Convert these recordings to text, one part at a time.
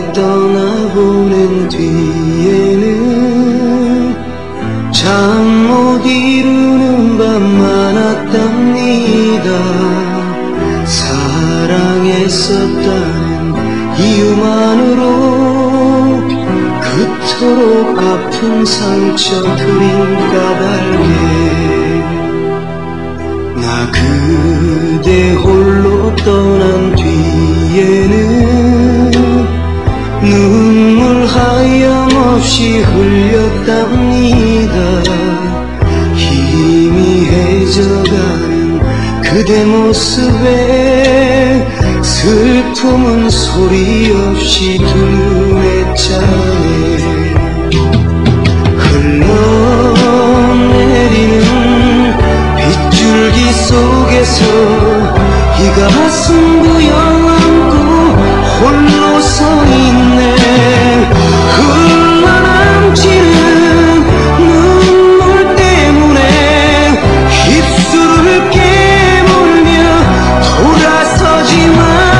떠나보낸 뒤에는 잠 못 이루는 밤 많았답니다. 사랑했었다는 이유만으로 그토록 아픈 상처들인 까닭에 나 그대 홀로 떠난 뒤에는 눈물 하염없이 흘렸답니다. 희미해져가는 그대 모습에 슬픔은 소리 없이 드러냈잖아요. 흘러내리는 빗줄기 속에서 이 가슴 부여안고 홀로 서 있네. 흘러넘치는 눈물 때문에 입술을 깨물며 돌아서지만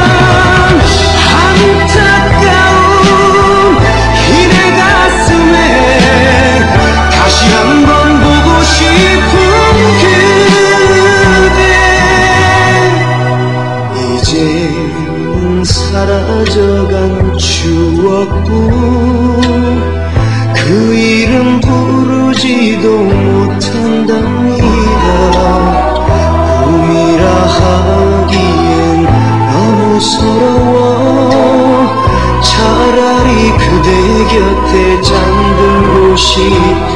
안타까운 이 내 가슴에 다시 한번 보고 싶은 그대. 이제는 사라져간 추억뿐 그 이름 부르지도 못한답니다. 꿈이라 하기엔 너무 서러워. 차라리 그대 곁에 잠들고 싶어.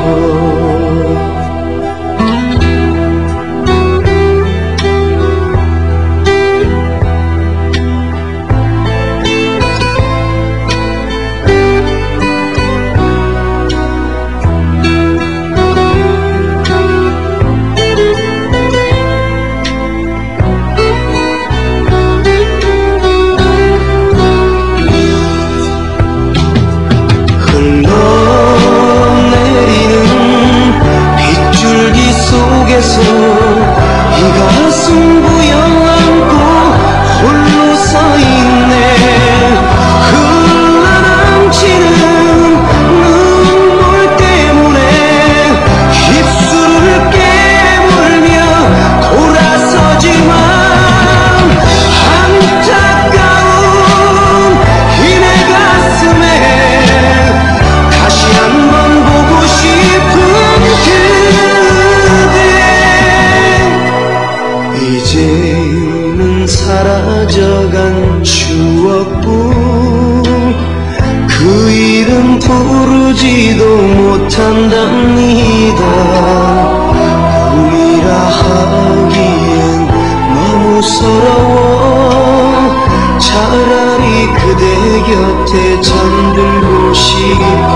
이 가슴 부여안고 홀로 서 있네. 흘러넘치는 눈물 때문에 입술을 깨물며 돌아서지만 안타까운 이 내 가슴에 다시 한번 보고 싶은 이제는 사라져간 추억뿐 그 이름 부르지도 못한답니다. 꿈이라 하기엔 너무 서러워. 차라리 그대 곁에 잠들고 싶어.